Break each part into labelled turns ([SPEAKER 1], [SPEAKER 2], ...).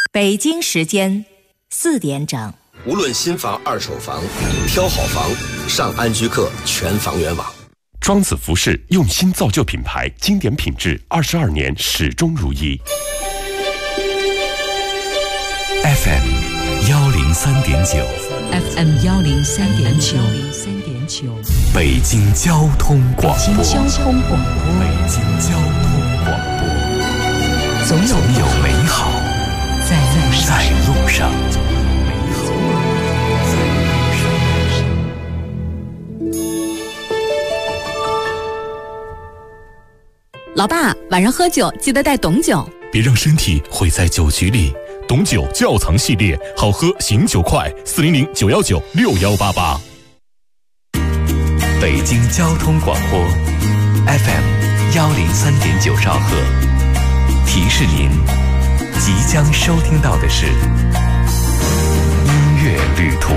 [SPEAKER 1] 北京时间4点整。
[SPEAKER 2] 无论新房、二手房，挑好房，上安居客全房源网。
[SPEAKER 3] 庄子服饰用心造就品牌，经典品质，22年始终如一。
[SPEAKER 4] FM 103.9
[SPEAKER 5] FM 103.9
[SPEAKER 4] 北京交通广播。
[SPEAKER 5] 北京交通广播。
[SPEAKER 4] 北京交通广播。总有美好在路上。
[SPEAKER 6] 老爸，晚上喝酒记得带董酒，
[SPEAKER 4] 别让身体毁在酒局里。董酒窖藏系列，好喝醒酒快，400-919-6188。北京交通广播 FM 103.9兆赫，提示您即将收听到的是音乐旅途。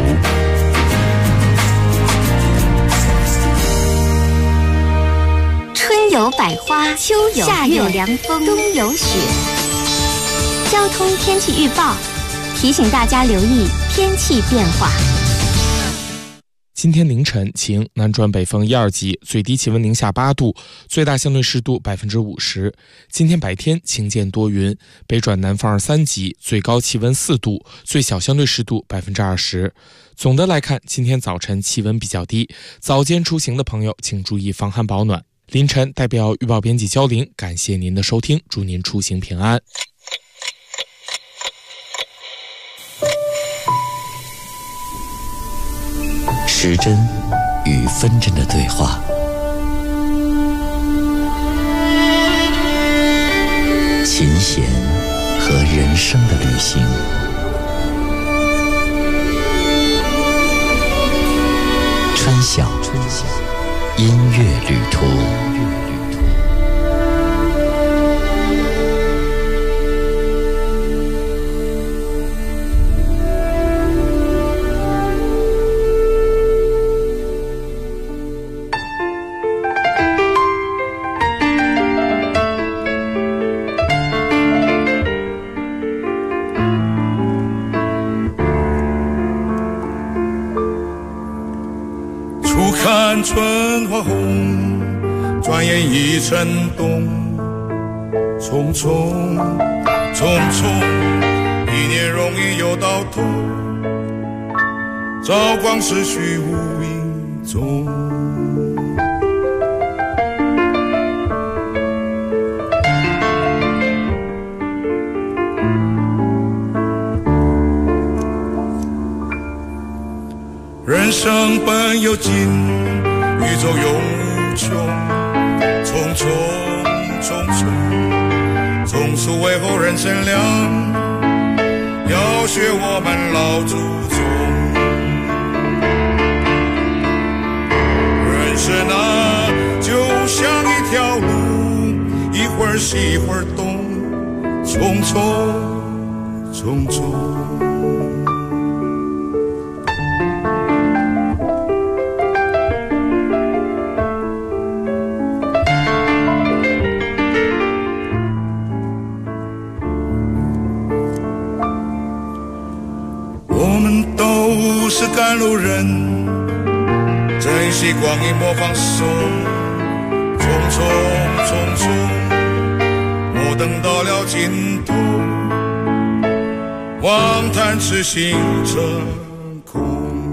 [SPEAKER 7] 春有百花，秋有夏有凉风，冬有雪。交通天气预报提醒大家留意天气变化。
[SPEAKER 8] 今天凌晨晴，南转北风1、2级，最低气温零下8度，最大相对湿度50%。今天白天晴间多云，北转南风2、3级，最高气温4度，最小相对湿度20%。总的来看，今天早晨气温比较低，早间出行的朋友请注意防寒保暖。凌晨代表预报编辑焦玲，感谢您的收听，祝您出行平安。
[SPEAKER 4] 时针与分针的对话，琴弦和人生的旅行，春晓音乐旅途。
[SPEAKER 9] 春花红，转眼已成冬。匆匆匆匆，一年容易又到头，朝光逝去无影踪。人生本有尽，宇宙永无穷，匆匆匆匆，总是为后人乘凉，要学我们老祖宗。人生啊，就像一条路，一会儿西一会儿东，匆匆匆匆。赶路人，珍惜光阴莫放手，匆匆匆匆，莫等到了尽头，望叹痴心成空。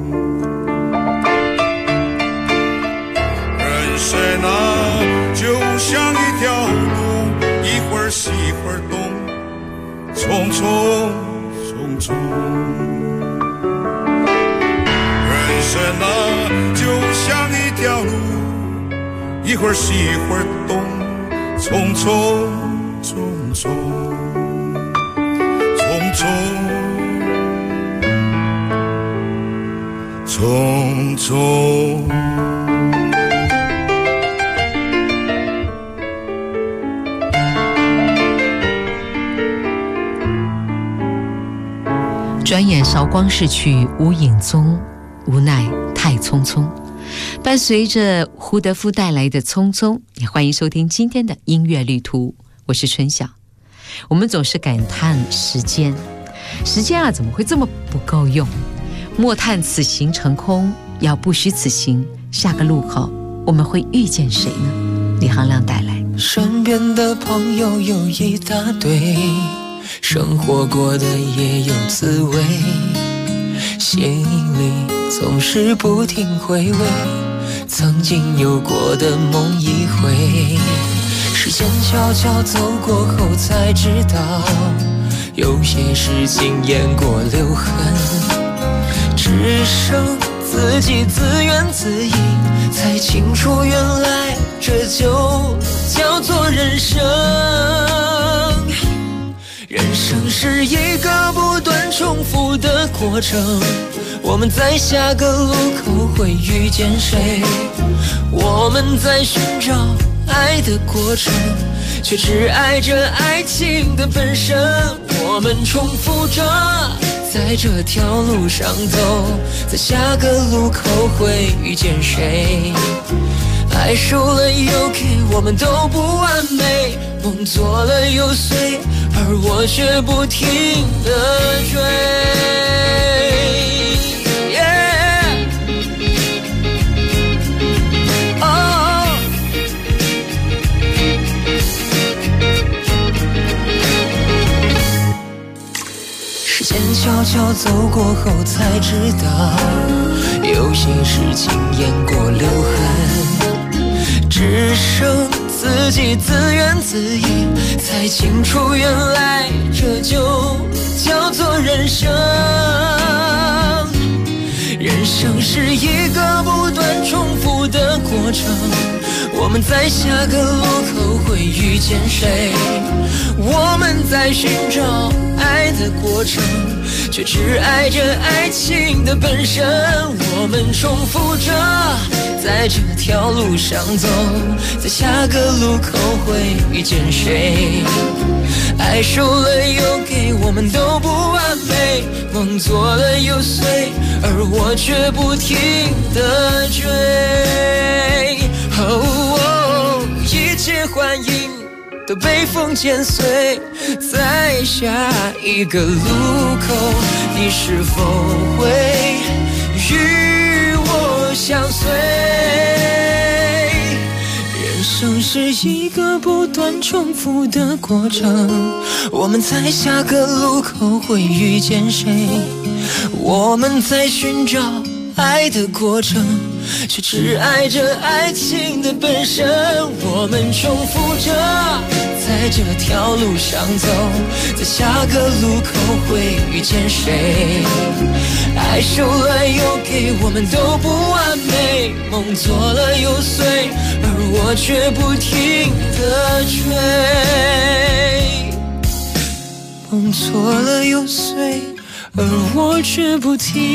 [SPEAKER 9] 人生啊，就像一条路，一会儿西一会儿东，匆匆匆匆。人生啊，就像一条路，一会儿西一会儿东，匆匆匆匆匆匆匆匆。
[SPEAKER 5] 转眼韶光逝去无影踪，无奈太匆匆。伴随着胡德夫带来的匆匆，也欢迎收听今天的音乐旅途，我是春晓。我们总是感叹时间， 时间啊，怎么会这么不够用？莫叹此行成空，要不虚此行。下个路口我们会遇见谁呢？李行亮带来。
[SPEAKER 10] 身边的朋友有一大堆，生活过的也有滋味，心里总是不停回味曾经有过的梦一回。时间悄悄走过后才知道，有些事情雁过留痕，只剩自己自怨自艾，才清楚原来这就叫做人生。人生是一个不断重复的过程，我们在下个路口会遇见谁？我们在寻找爱的过程，却只爱着爱情的本身。我们重复着在这条路上走，在下个路口会遇见谁？爱输了又给，我们都不完美，梦做了又碎，而我却不停地追。时间悄悄走过后才知道，有些事情雁过留痕，只剩自己自怨自艾，才清楚原来这就叫做人生。人生是一个不断重复的过程，我们在下个路口会遇见谁？我们在寻找爱的过程，却只爱着爱情的本身。我们重复着在这条路上走，在下个路口会遇见谁？爱输了又给，我们都不完美，梦做了又碎，而我却不停地追。一切幻影都被风剪碎，在下一个路口，你是否会与我相随？人生是一个不断重复的过程，我们在下个路口会遇见谁？我们在寻找爱的过程，却只爱着爱情的本身。我们重复着在这条路上走，在下个路口会遇见谁？爱输了又给，我们都不完美，梦做了又碎，而我却不停地追。梦做了又碎，而我却不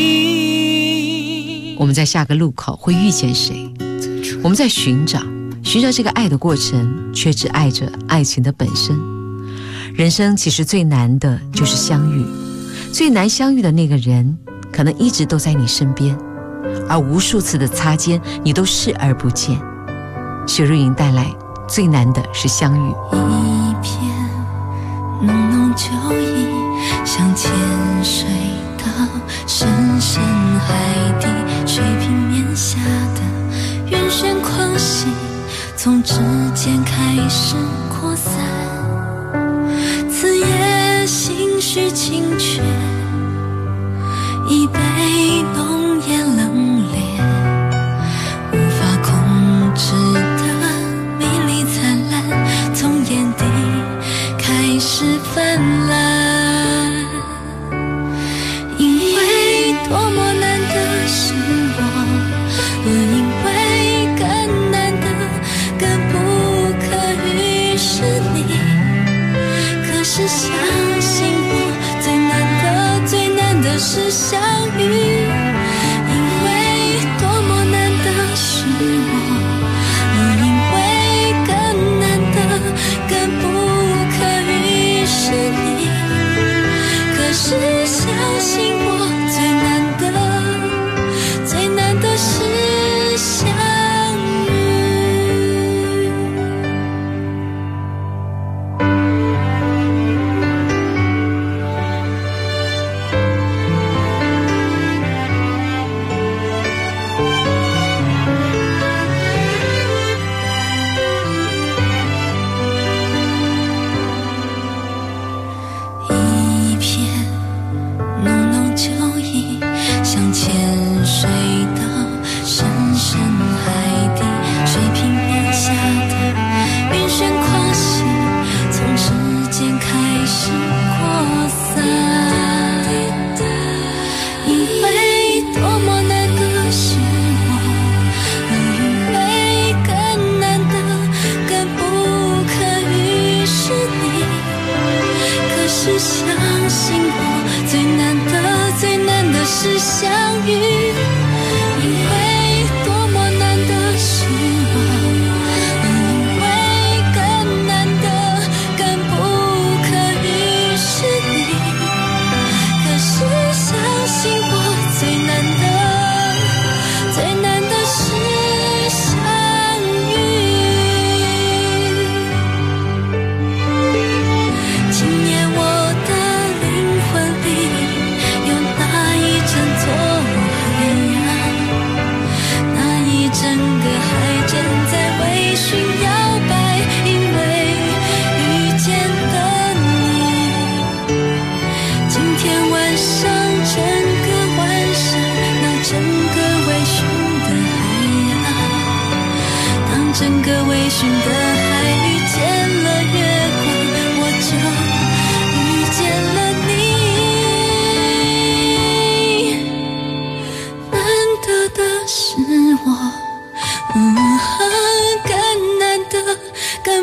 [SPEAKER 10] 停。
[SPEAKER 5] 我们在下个路口会遇见谁？我们在寻找这个爱的过程，却只爱着爱情的本身。人生其实最难的就是相遇，最难相遇的那个人可能一直都在你身边，而无数次的擦肩你都视而不见。许茹芸带来最难的是相遇。
[SPEAKER 11] 一片浓浓酒意，像潜水到深深海底，水平面下的晕眩狂喜从指尖开始扩散，此夜心绪清缺，一杯浓烟冷冽，无法控制的美丽灿烂从眼底开始泛滥。因为多么难得是我，因为更难得更不可遇是你。可是相信我，最难的是相遇，因为多么难得是我，因为更难得更不可遇是你。可是相信我，最难的是相遇。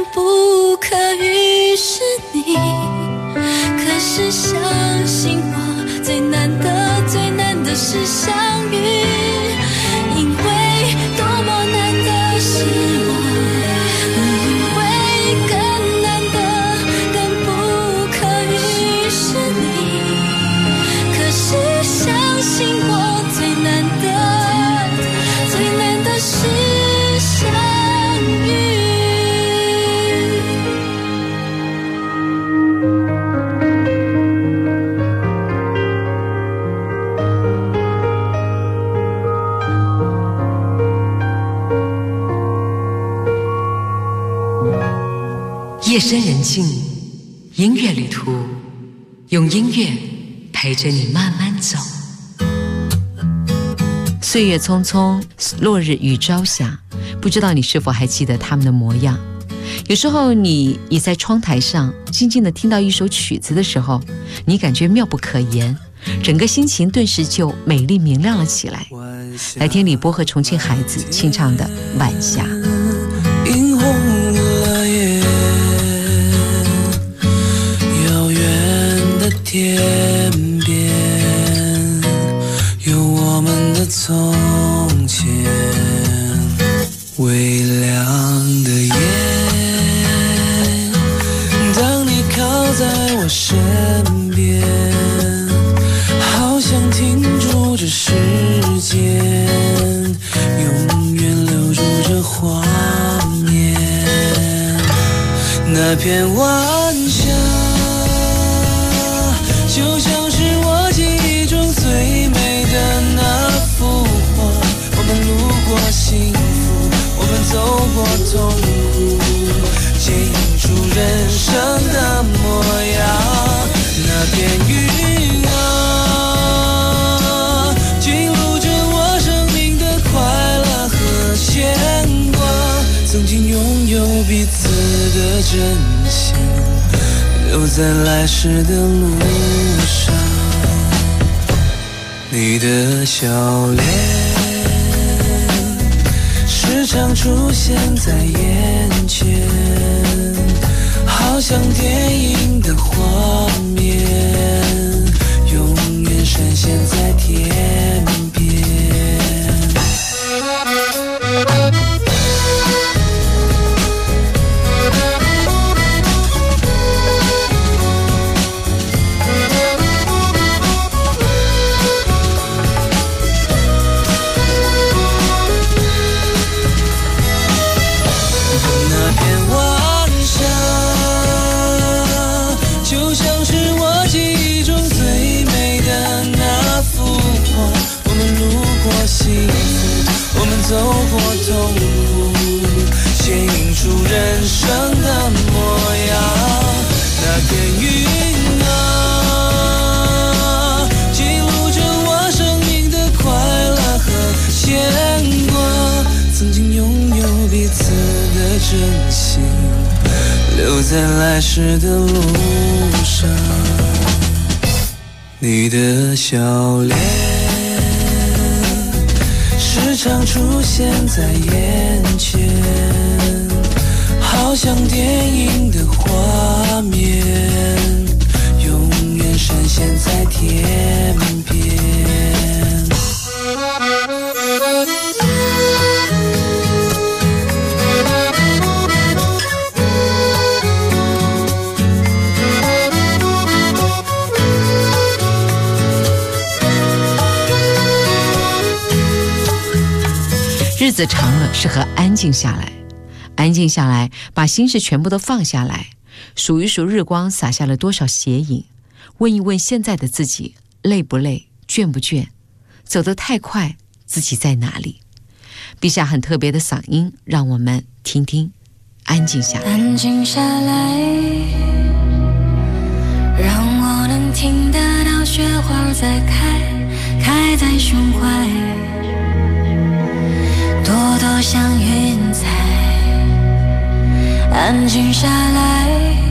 [SPEAKER 11] 更不可与是你。可是相信我，最难的最难的是相遇，因为多么难的是我，因为更难的更不可与是你。可是相信我，最难的是相遇。
[SPEAKER 5] 夜深人静，音乐旅途，用音乐陪着你慢慢走。岁月匆匆，落日与朝霞，不知道你是否还记得他们的模样。有时候你在窗台上静静地听到一首曲子的时候，你感觉妙不可言，整个心情顿时就美丽明亮了起来。来听李波和重庆孩子清唱的《晚霞》。
[SPEAKER 10] 映红了夜，遥远的天边有我们的从前，微亮的夜，当你靠在我身边，好像停住这时间，永远留住这画面。那片晚霞就像是我记忆中最美的那幅画，我们路过幸福，我们走过痛苦，剪映出人生的模样。那片云啊，记录着我生命的快乐和牵挂，曾经拥有彼此的真心，留在来时的路上。你的笑脸时常出现在眼前，好像电影的画面，永远闪现在天边。走过痛苦，显映出人生的模样。那片云啊，记录着我生命的快乐和牵挂，曾经拥有彼此的真心，留在来时的路上。你的笑脸时常出现在眼前，好像电影的画面，永远闪现在天边。
[SPEAKER 5] 日子长了，适合安静下来，安静下来，把心事全部都放下来，数一数日光洒下了多少斜影，问一问现在的自己，累不累，倦不倦，走得太快，自己在哪里？陛下很特别的嗓音，让我们听听，安静下来。
[SPEAKER 11] 安静下来，让我能听得到雪花在开，开在胸怀。朵朵像云彩，安静下来，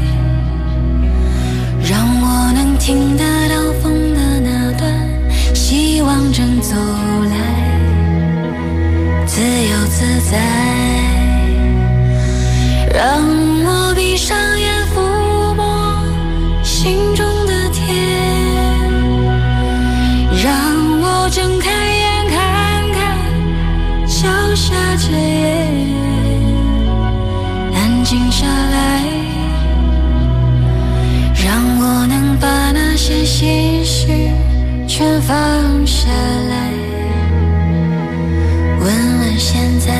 [SPEAKER 11] 让我能听得到风的那段，希望正走来，自由自在，让我闭上眼抚摸心中的天，让我睁开眼看看脚下这夜，安静下来，让我能把那些心事全放下来，问问现在。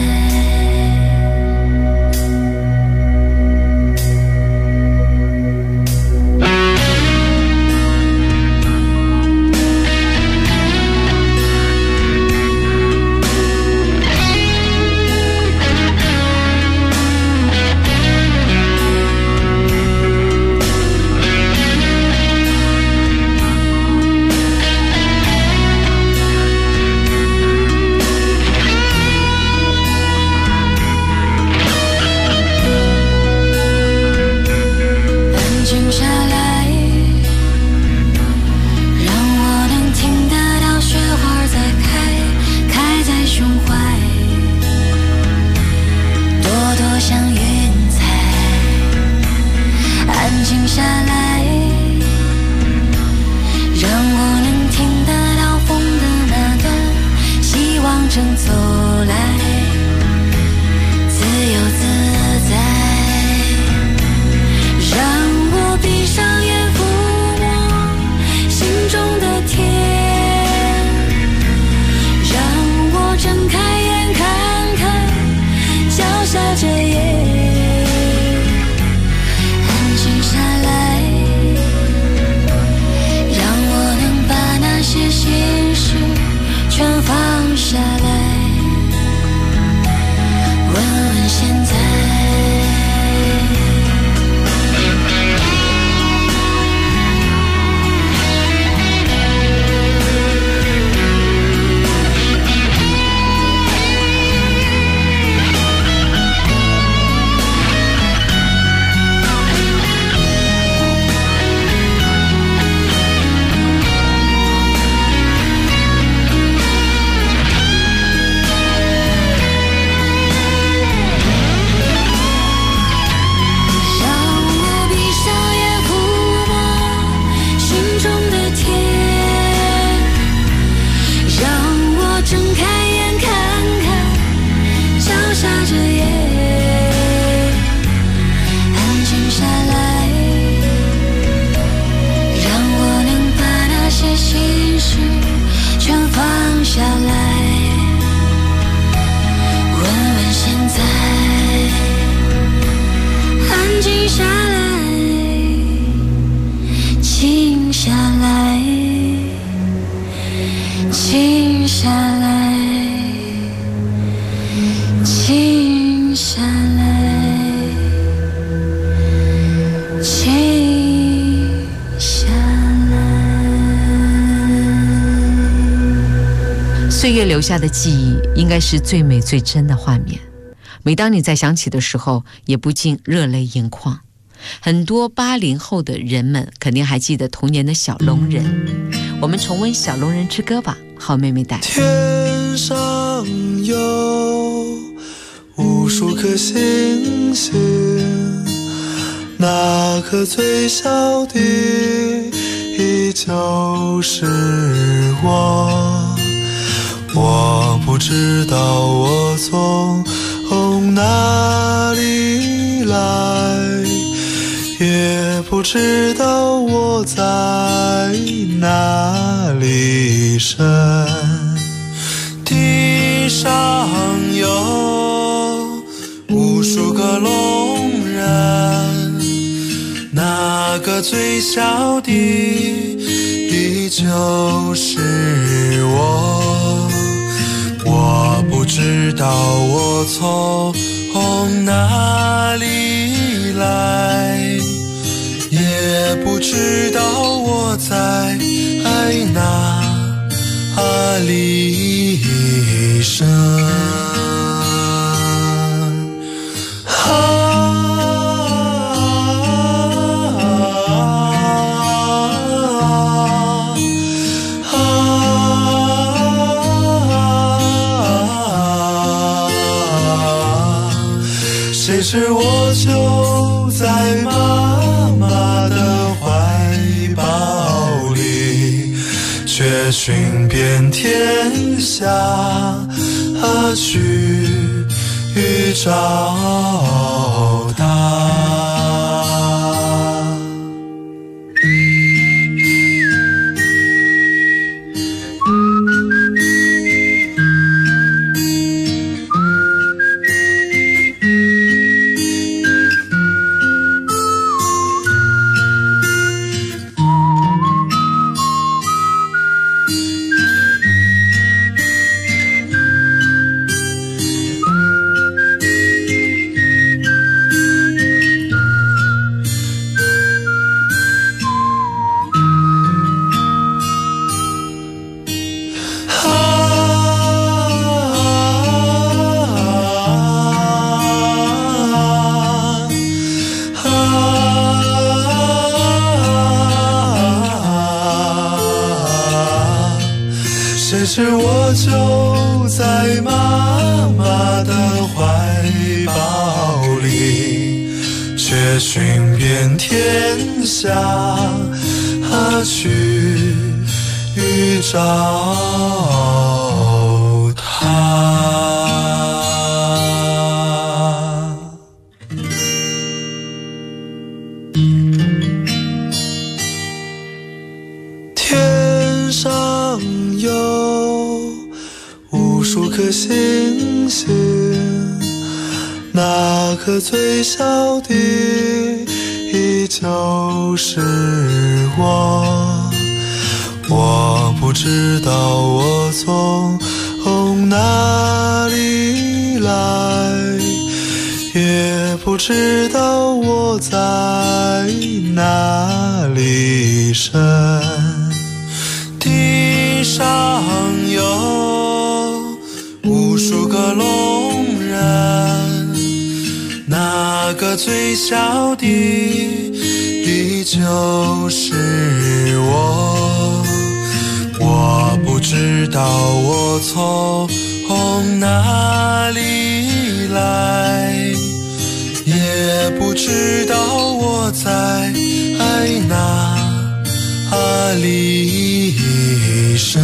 [SPEAKER 5] 岁月留下的记忆，应该是最美最真的画面。每当你在想起的时候，也不禁热泪盈眶。很多80后的人们肯定还记得童年的小龙人，我们重温小龙人之歌吧。好妹妹带来。
[SPEAKER 12] 天上有无数颗星星，那颗最小的依旧是我。我不知道我从哪里来，也不知道我在哪里生。地上有无数个龙人，那个最小的依旧是我。我不知道我从哪里来，也不知道我在哪里生。谁是我我就在妈妈的怀抱里，却寻遍天下去找她。谁知我就在妈妈的怀抱里，却寻遍天下去找她。天上有无数颗星星，那颗最小的就是我。我不知道我从哪里来，也不知道我在哪里生。地上有无数个聋人，那个最小的就是我。我不知道我从哪里来，也不知道我在哪里生。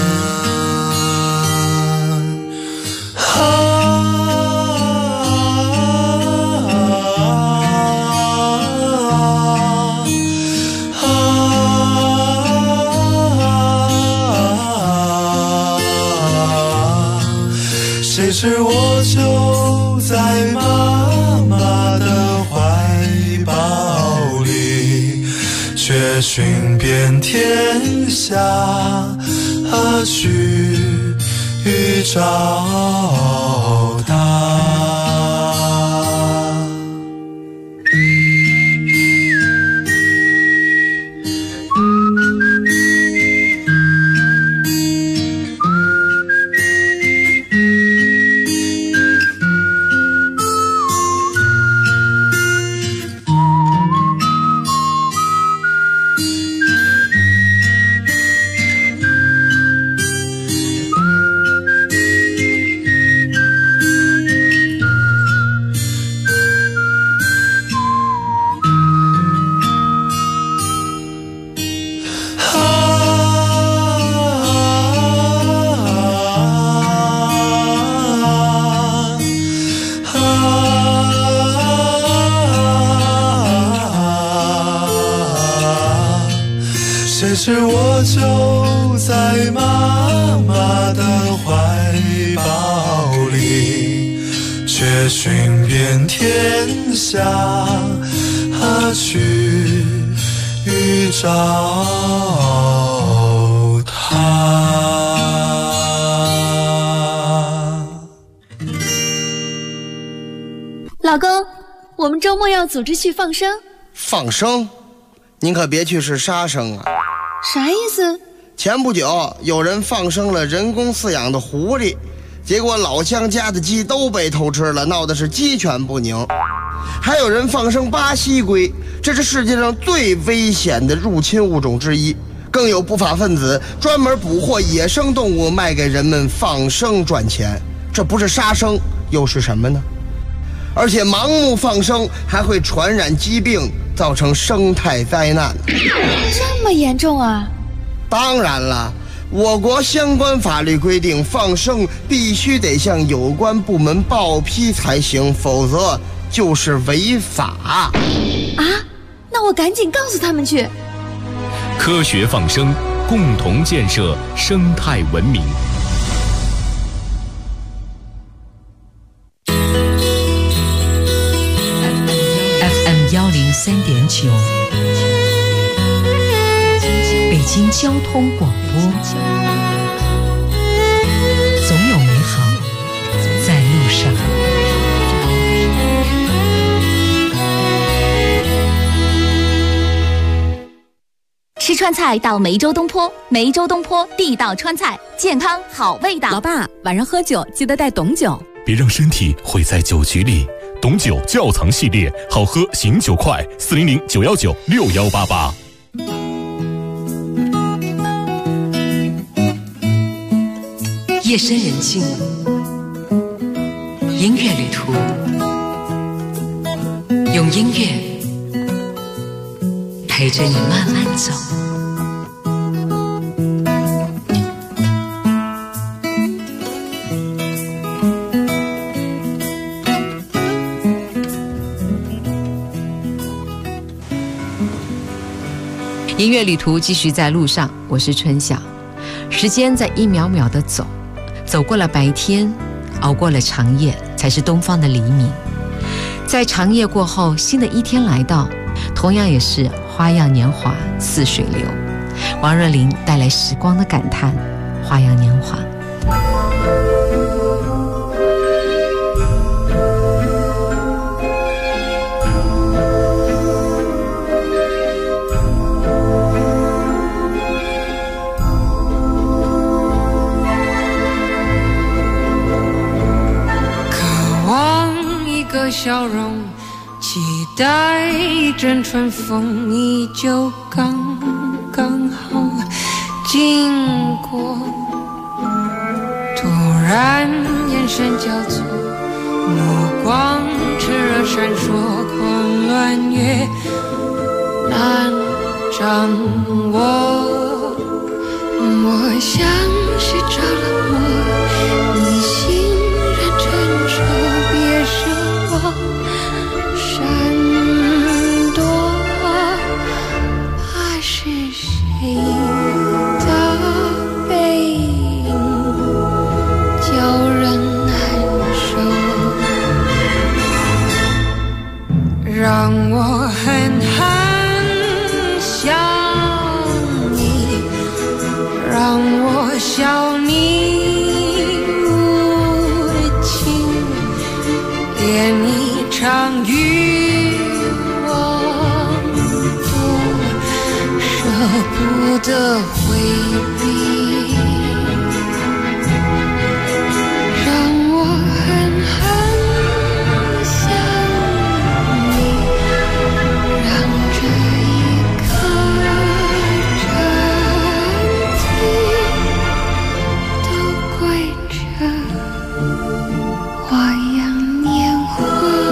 [SPEAKER 12] 谁知我就在妈妈的怀抱里，却寻遍天下去找她。谁知我就在妈妈的怀抱里，却寻遍天下去找她。
[SPEAKER 13] 老公，我们周末要组织去放生。
[SPEAKER 14] 放生？您可别去是杀生啊！
[SPEAKER 13] 啥意思？
[SPEAKER 14] 前不久有人放生了人工饲养的狐狸，结果老乡家的鸡都被偷吃了，闹的是鸡犬不宁。还有人放生巴西龟，这是世界上最危险的入侵物种之一。更有不法分子专门捕获野生动物卖给人们放生赚钱，这不是杀生又是什么呢？ 而且盲目放生还会传染疾病，造成生态灾难。
[SPEAKER 13] 这么严重啊？
[SPEAKER 14] 当然了，我国相关法律规定，放生必须得向有关部门报批才行，否则就是违法。
[SPEAKER 13] 啊？那我赶紧告诉他们去。
[SPEAKER 4] 科学放生，共同建设生态文明。
[SPEAKER 5] FM 103.9，北京交通广播。总有美好在路上。
[SPEAKER 6] 吃川菜到梅州东坡，梅州东坡地道川菜，健康好味道。
[SPEAKER 15] 老爸，晚上喝酒记得带董酒，
[SPEAKER 16] 别让身体毁在酒局里。董酒窖藏系列，好喝醒酒快，400-919-6188。
[SPEAKER 5] 夜深人静，音乐旅途，用音乐陪着你慢慢走。音乐旅途继续在路上，我是春晓。时间在一秒秒的走，走过了白天，熬过了长夜，才是东方的黎明。在长夜过后，新的一天来到，同样也是花样年华似水流。王若琳带来时光的感叹，花样年华。
[SPEAKER 17] 笑容，期待一阵春风，依旧刚刚好经过。突然眼神交错，目光炽热闪烁，狂乱越难掌握。我像是着了魔，你欣然承受，别说闪躲，怕是谁的背影叫人难受，让我狠狠想你，让我笑你无情，连一场欲望都舍不得回避，让我狠狠想你，让这一刻真谛都归这花样年华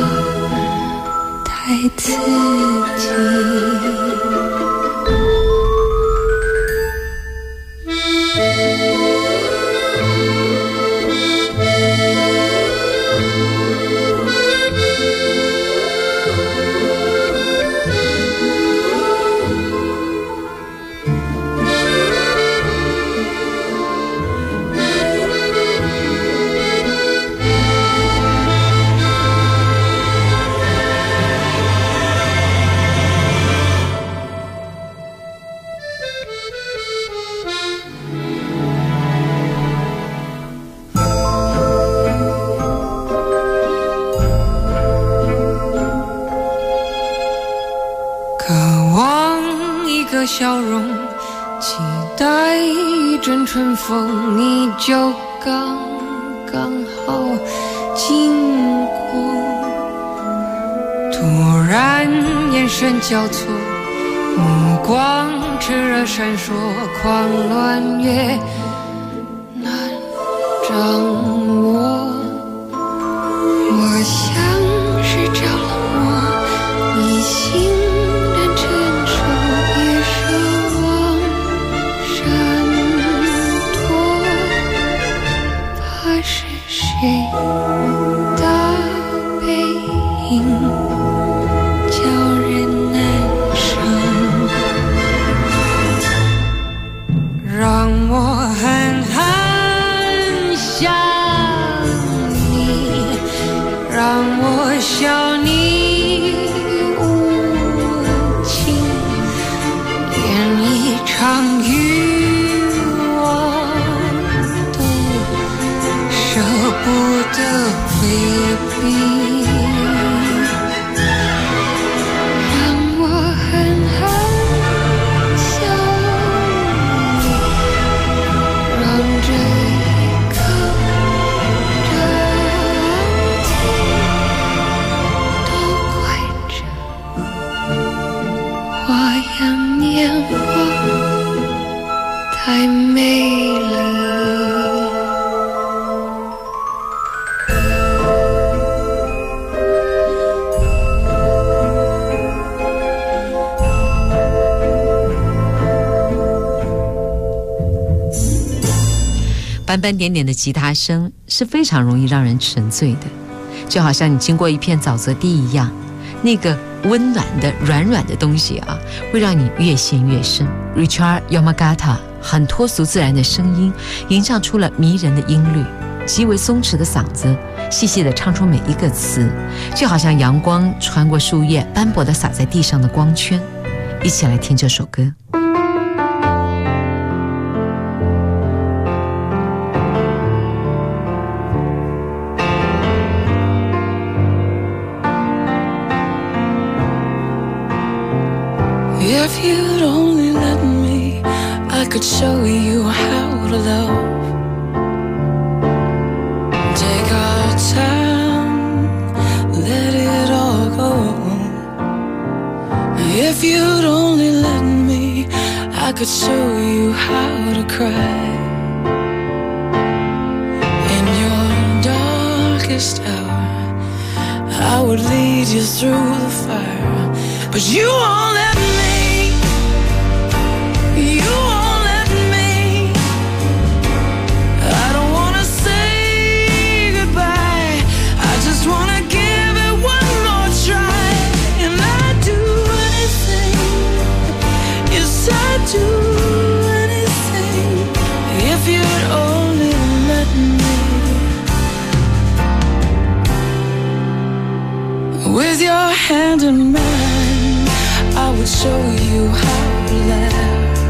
[SPEAKER 17] 太刺激。笑容，期待一阵春风，依旧刚刚好经过。突然眼神交错，目光炽热闪烁，狂乱越难掌握。我像
[SPEAKER 5] 斑斑点点的吉他声是非常容易让人沉醉的，就好像你经过一片沼泽地一样，那个温暖的软软的东西啊，会让你越陷越深。 Richard Yamagata 很脱俗自然的声音吟唱出了迷人的音律，极为松弛的嗓子细细地唱出每一个词，就好像阳光穿过树叶斑驳地洒在地上的光圈。一起来听这首歌。
[SPEAKER 11] If you'd only let me, I could show you how to love. Take our time, let it all go. If you'd only let me, I could show you how to cry. In your darkest hour, I would lead you through the fire, but you won't let me. You won't let me. I don't wanna say goodbye, I just wanna give it one more try. And I'd do anything, yes I'd do anything, if you'd only let me. With your hand in mine, I would show you how to laugh.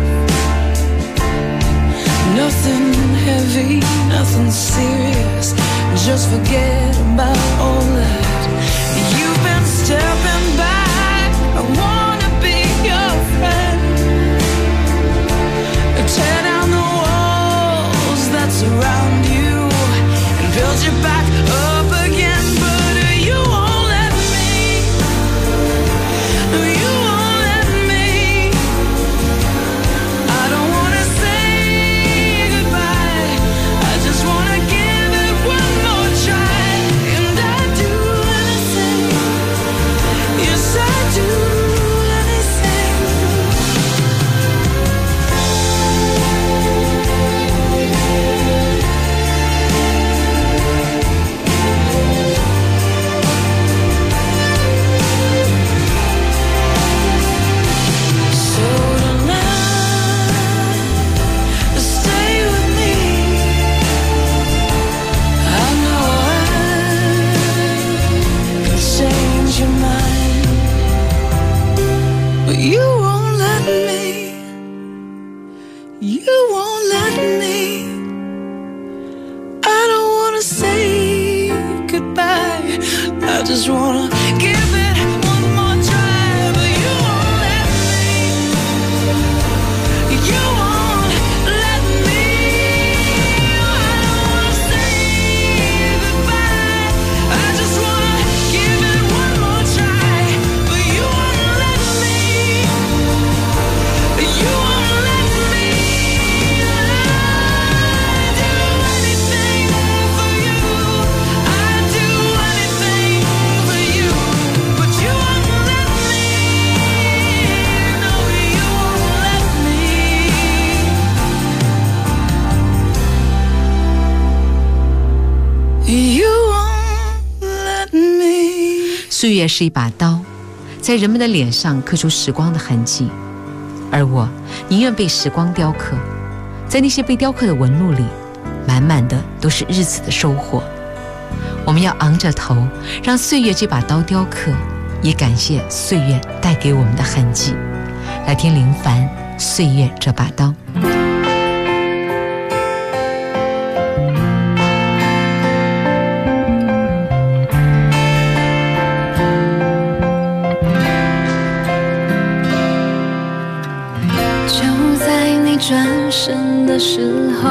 [SPEAKER 11] Nothing heavy, nothing serious, just forget about all that. You've been stepping back, I wanna be your friend. Tear down the walls that surround you and build you back up again. But you won't let me, you won't let me. I don't wanna say goodbye, I just wanna give it one more try. And I'd do anything, yes I'd do anything. So tonight, stay with me. I know I could change your mind, but you won't let me. You won't let me. I don't wanna say goodbye, I just wanna give it one more try. But you won't let me. You won't let me. I don't wanna say goodbye, I just wanna give it one more try. But you won't let me. You won't let me. I'd do anything for you, I'd do anything for you, but you won't let me. No, you won't let me. You won't let me.
[SPEAKER 5] 岁月是一把刀，在人们的脸上刻出时光的痕迹，而我宁愿被时光雕刻，在那些被雕刻的纹路里，满满的都是日子的收获。我们要昂着头，让岁月这把刀雕刻，也感谢岁月带给我们的痕迹。来听林凡《岁月这把刀》。
[SPEAKER 11] 就在你转身的时候，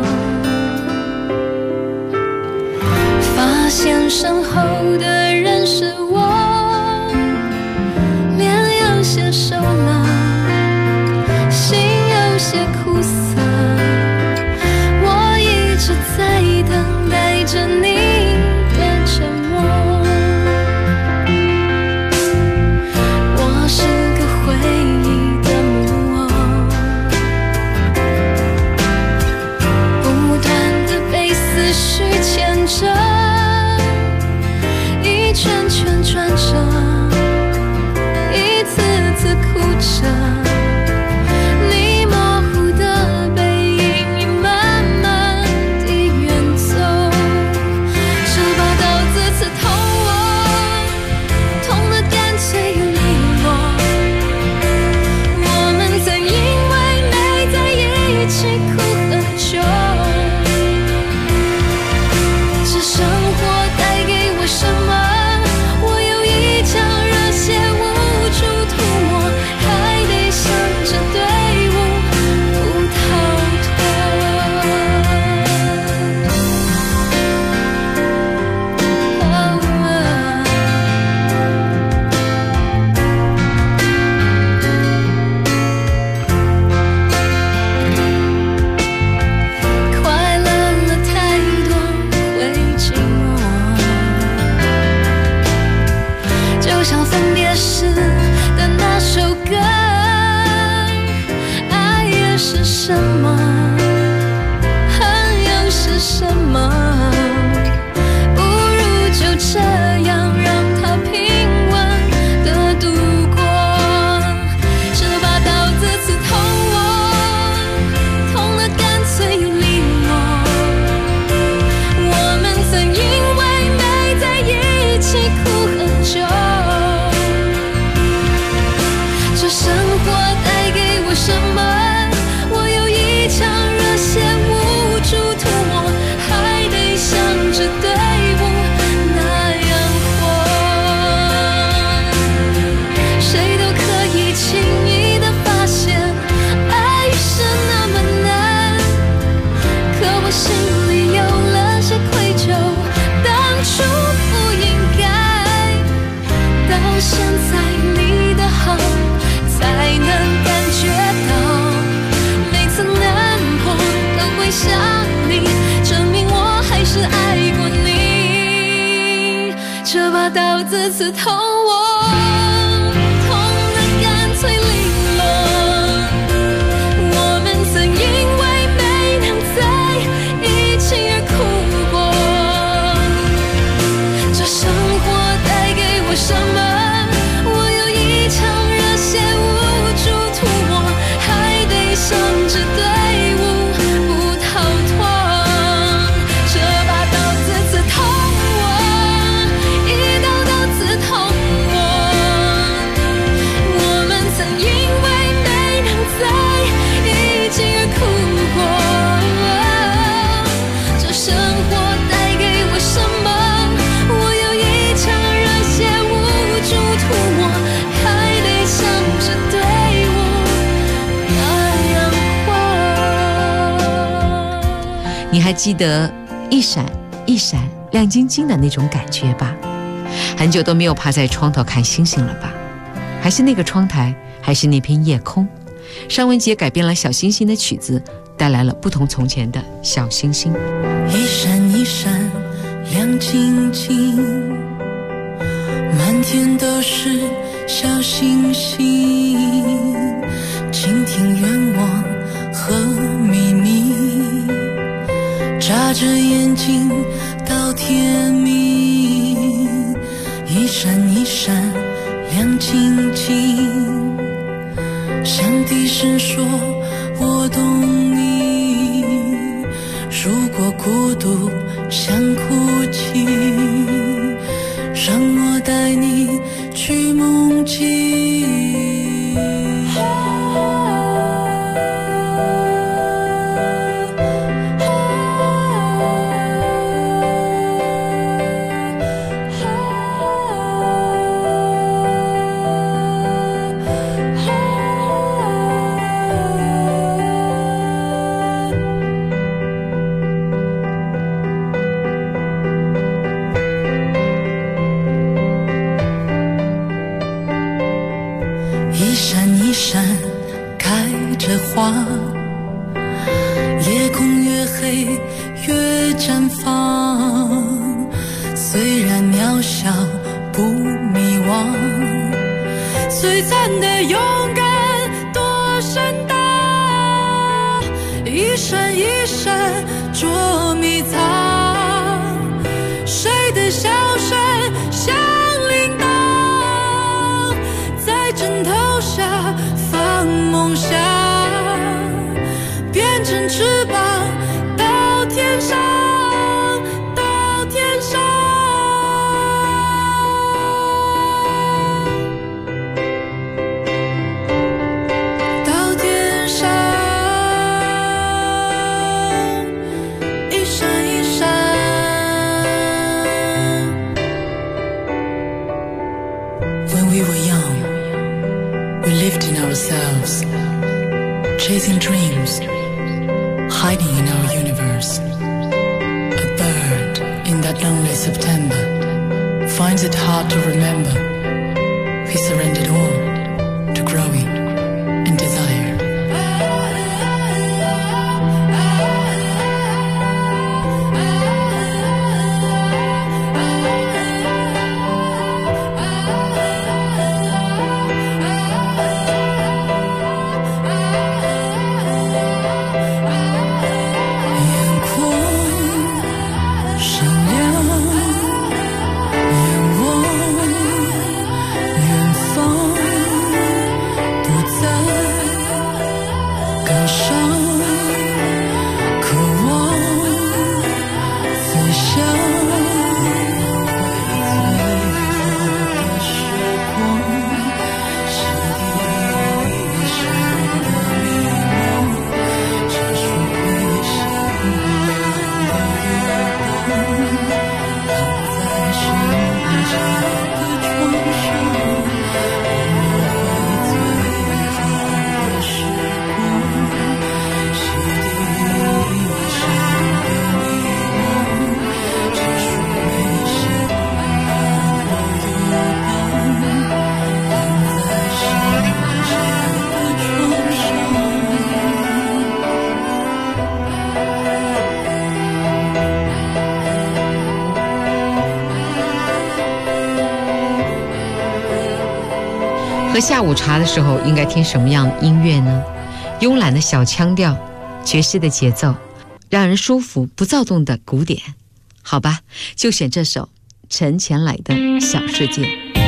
[SPEAKER 11] 发现身后的人是我，脸有些瘦了，心有些苦涩，我一直在等待着你的沉默。我是个回忆的木偶，不断地解释的那首歌，爱又是什么，恨又是什么，不如就这样让它平稳地度过。这把刀子刺痛我，痛得干脆又利落。我们曾因为没在一起哭很久，这生活带给我什么？我有一腔热血无处吐沫，还得向着队伍那样活。谁都可以轻易地发现，爱是那么难，可我心里有了些愧疚，当初不应该。到现在你的好，才能感觉到，每次难过都会想你，证明我还是爱过你。这把刀子刺痛我，痛得干脆利落。我们曾因为没能在一起而哭过，这生活带给我什么？我有一腔热血无处吐沫，还得向着队伍不逃脱。这把刀子刺痛我，一刀刀刺痛我。我们曾因为没能在一起而哭过，这生活带给我什么？我有一腔热血无处吐沫，还得向着队伍那样活。
[SPEAKER 5] 你还记得一闪一闪亮晶晶的那种感觉吧？很久都没有趴在窗头看星星了吧？还是那个窗台，还是那片夜空？尚雯婕改编了《小星星》的曲子，带来了不同从前的小星星。
[SPEAKER 11] 一闪一闪亮晶晶，满天都是小星星，倾听愿望和秘密，眨着眼睛到天明。一闪一闪亮晶晶，像低声说我懂你。如果孤独想哭泣，让我带你去梦境。一闪一闪开着花，夜空越黑越绽放。虽然渺小不迷惘，璀璨的勇敢多深大。一闪一闪捉迷藏，谁的笑声像铃铛，在枕头下放梦想，变成翅膀到天上，到天上。到天上，一闪一闪。When we were young, we lived in ourselves, chasing dreams, hiding in our universe. A bird in that lonely September finds it hard to remember. He surrendered all to growing and desire.
[SPEAKER 5] 喝下午茶的时候应该听什么样的音乐呢？慵懒的小腔调，爵士的节奏，让人舒服不躁动的古典。好吧，就选这首陈前来的《小世界》。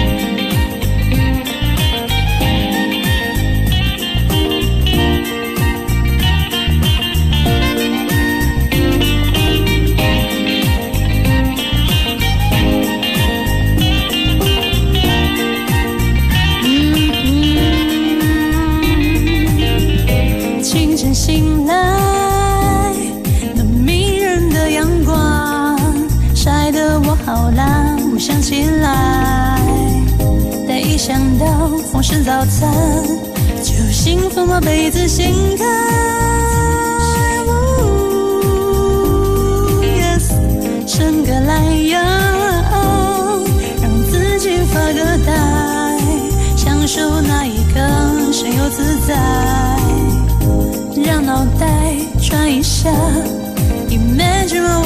[SPEAKER 11] 醒来，那迷人的阳光晒得我好懒，不想起来。但一想到丰盛早餐，就兴奋把被子掀开。Yes， 伸个懒腰，让自己发个呆，享受那一刻神游自在。让脑袋转一下 Imagine a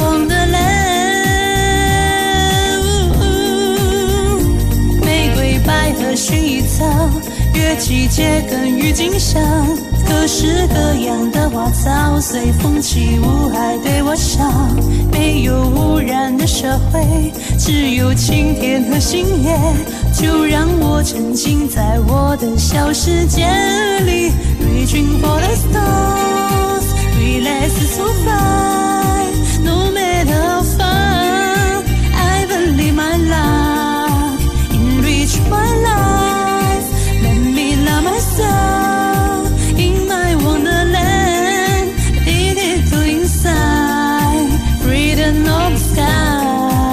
[SPEAKER 11] Wonderland， 玫瑰百合薰衣草，越季节更郁金香，各式各样的花草随风起舞还对我笑。没有污染的社会，只有晴天和星夜，就让我沉浸在我的小世界里。Reaching for the stars, relax so far, no matter how far. I believe my life, enrich my life. Let me love myself in my wonderland. Addicted to inside, freedom of the sky.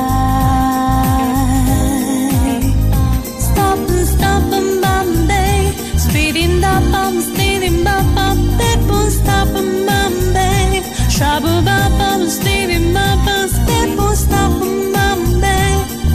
[SPEAKER 11] Stop and Bombay, speeding up, I'm stealing bop, step and Bombay. Trouble bop, I'm stealing bop, step and Bombay.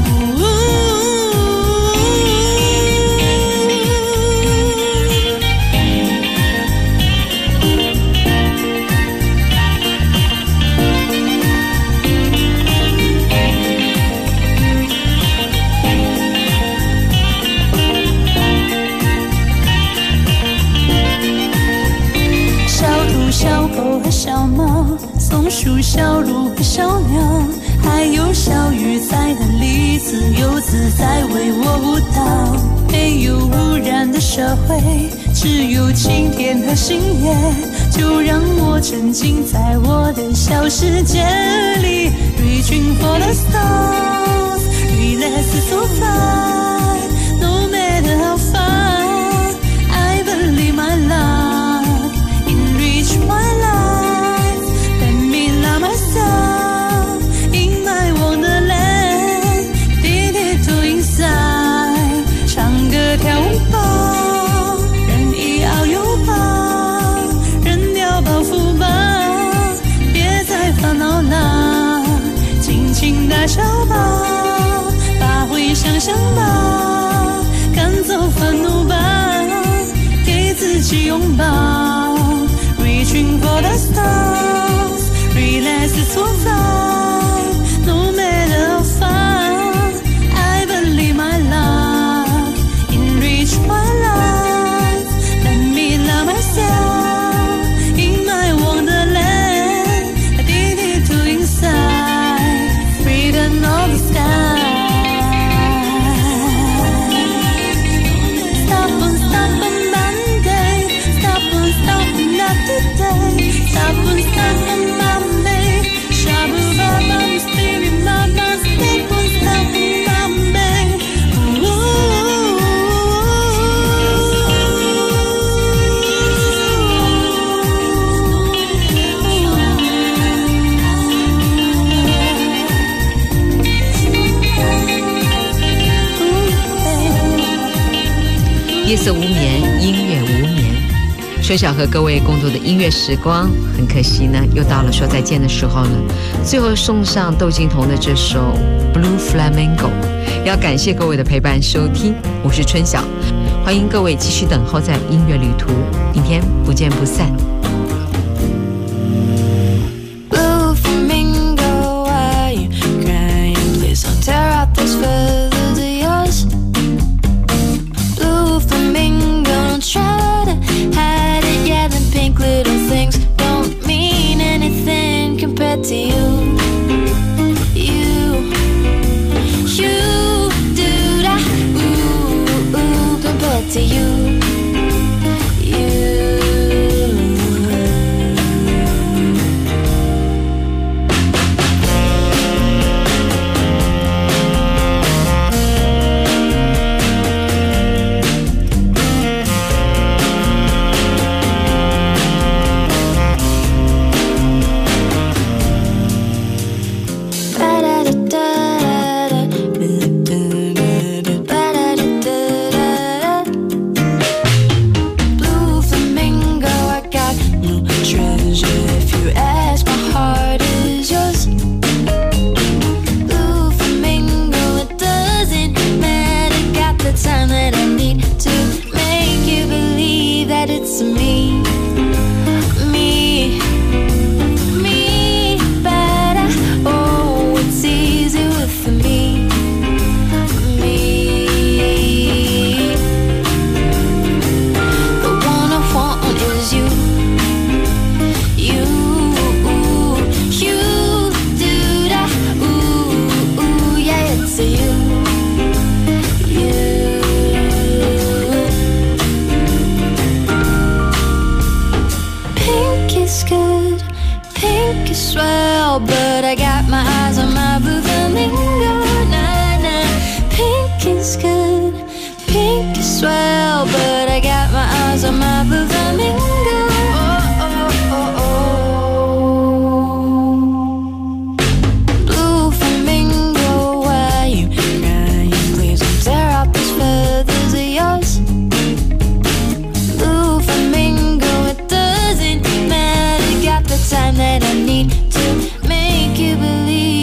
[SPEAKER 11] 小狗和小猫，松鼠、小鹿和小鸟，还有小鱼在那里自由自在为我舞蹈。没有污染的社会，只有晴天和星夜，就让我沉浸在我的小世界里。Reaching for the stars, relax so far, no matter how far. I believe my life.My life, let me love myself in my wonderland. Did it to inside， 唱歌跳舞吧，任意遨游吧，扔掉包袱吧，别再烦恼啦，尽情大笑吧，发挥想象吧，赶走愤怒吧，给自己拥抱。Reaching for the stars, relax so far, no matter how far. I believe my life, enrich my life. Let me love myself in my wonderland. I did it to inside, freedom of the sky. Stop and Monday, stop and not today.Stop and Monday, Shabu Baba, Stevie Mama, step and stop and Monday. Ooh.
[SPEAKER 5] 夜色无眠，音乐无眠。春晓和各位共度的音乐时光，很可惜呢，又到了说再见的时候了。最后送上窦靖童的这首 Blue Flamingo， 要感谢各位的陪伴收听，我是春晓，欢迎各位继续等候在音乐旅途，明天不见不散。
[SPEAKER 11] Blue flamingo, why you crying? Please don't tear up those feathers of yours. Blue flamingo to you. But I got my eyes on my blue flamingo. Nah, nah. Pink is good, pink is swell, but I got my eyes on my blue flamingo. Oh, oh, oh, oh. Blue flamingo, why you crying? Please don't tear up those feathers of yours. Blue flamingo, it doesn't matter. Got the time that I need to make you believe.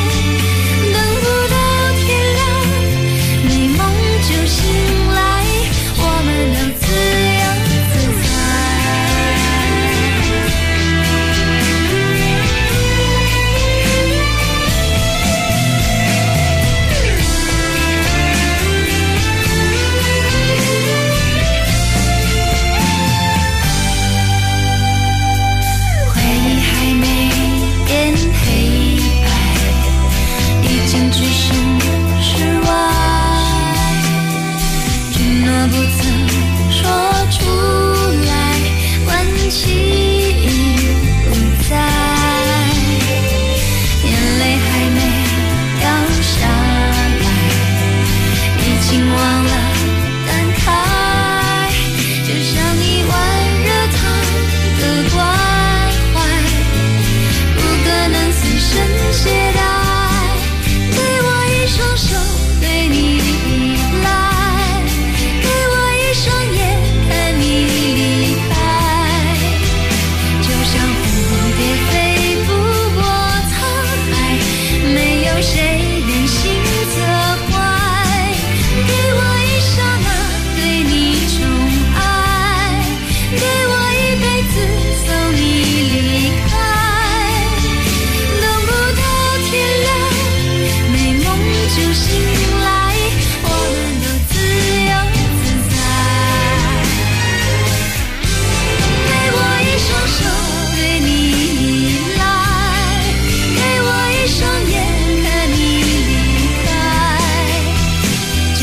[SPEAKER 11] 醒来。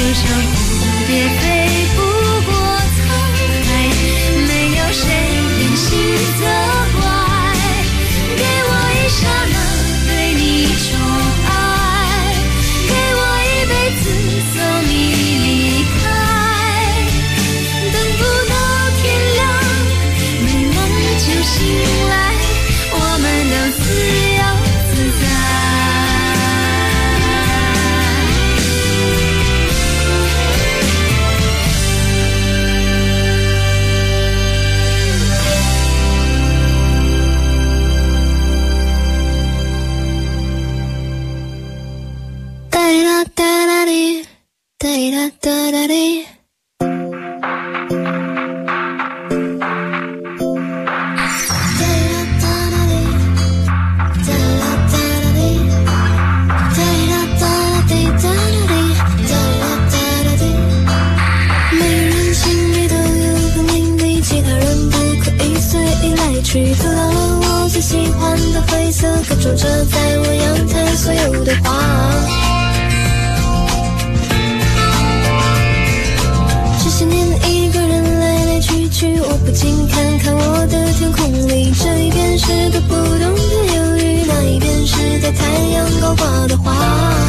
[SPEAKER 11] 像蝴蝶飞不过沧海，没有谁忍心责怪，给我一刹那对你宠爱，给我一辈子送你离开，等不到天亮，美梦就醒来，我们都自由自在。哒啦哩，哒啦哒啦哩。去腐烂了我最喜欢的灰色，各种着在我阳台所有的花。这些年一个人来来去去，我不禁看看我的天空里，这一边是个不动的忧郁，那一边是在太阳高挂的花。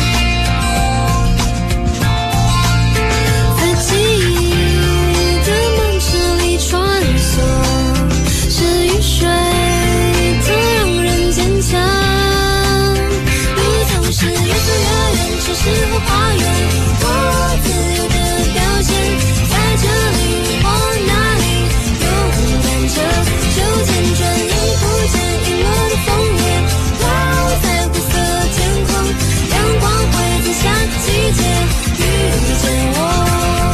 [SPEAKER 11] 在记忆的梦池里穿梭，是雨水它让人坚强，你总是越走越远，城市和花园，我自由的表现，在这里或哪里，勇敢着就见转眼不见遗落的枫叶，飘在灰色天空，阳光会在下个季节遇见我。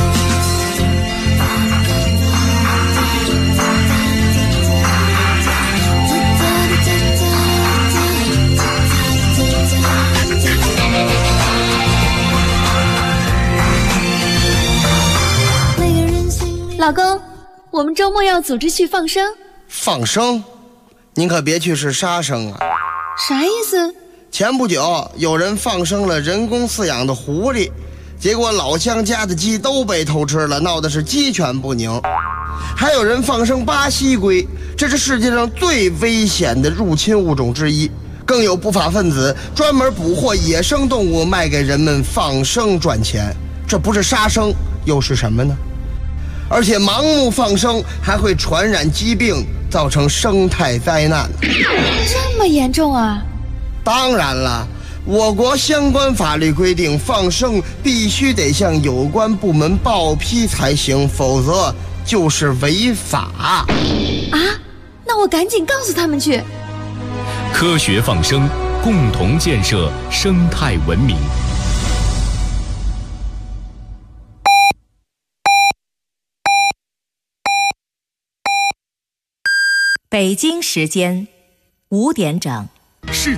[SPEAKER 13] 老公，我们周末要组织去放生。
[SPEAKER 14] 放生？您可别去是杀生啊！
[SPEAKER 13] 啥意思？
[SPEAKER 14] 前不久有人放生了人工饲养的狐狸，结果老乡家的鸡都被偷吃了，闹的是鸡犬不宁。还有人放生巴西龟，这是世界上最危险的入侵物种之一。更有不法分子专门捕获野生动物卖给人们放生赚钱，这不是杀生又是什么呢？而且盲目放生还会传染疾病，造成生态灾难。
[SPEAKER 13] 这么严重啊？
[SPEAKER 14] 当然了，我国相关法律规定，放生必须得向有关部门报批才行，否则就是违法。
[SPEAKER 13] 啊？那我赶紧告诉他们去。
[SPEAKER 16] 科学放生，共同建设生态文明。
[SPEAKER 1] 北京时间5点整。
[SPEAKER 16] 世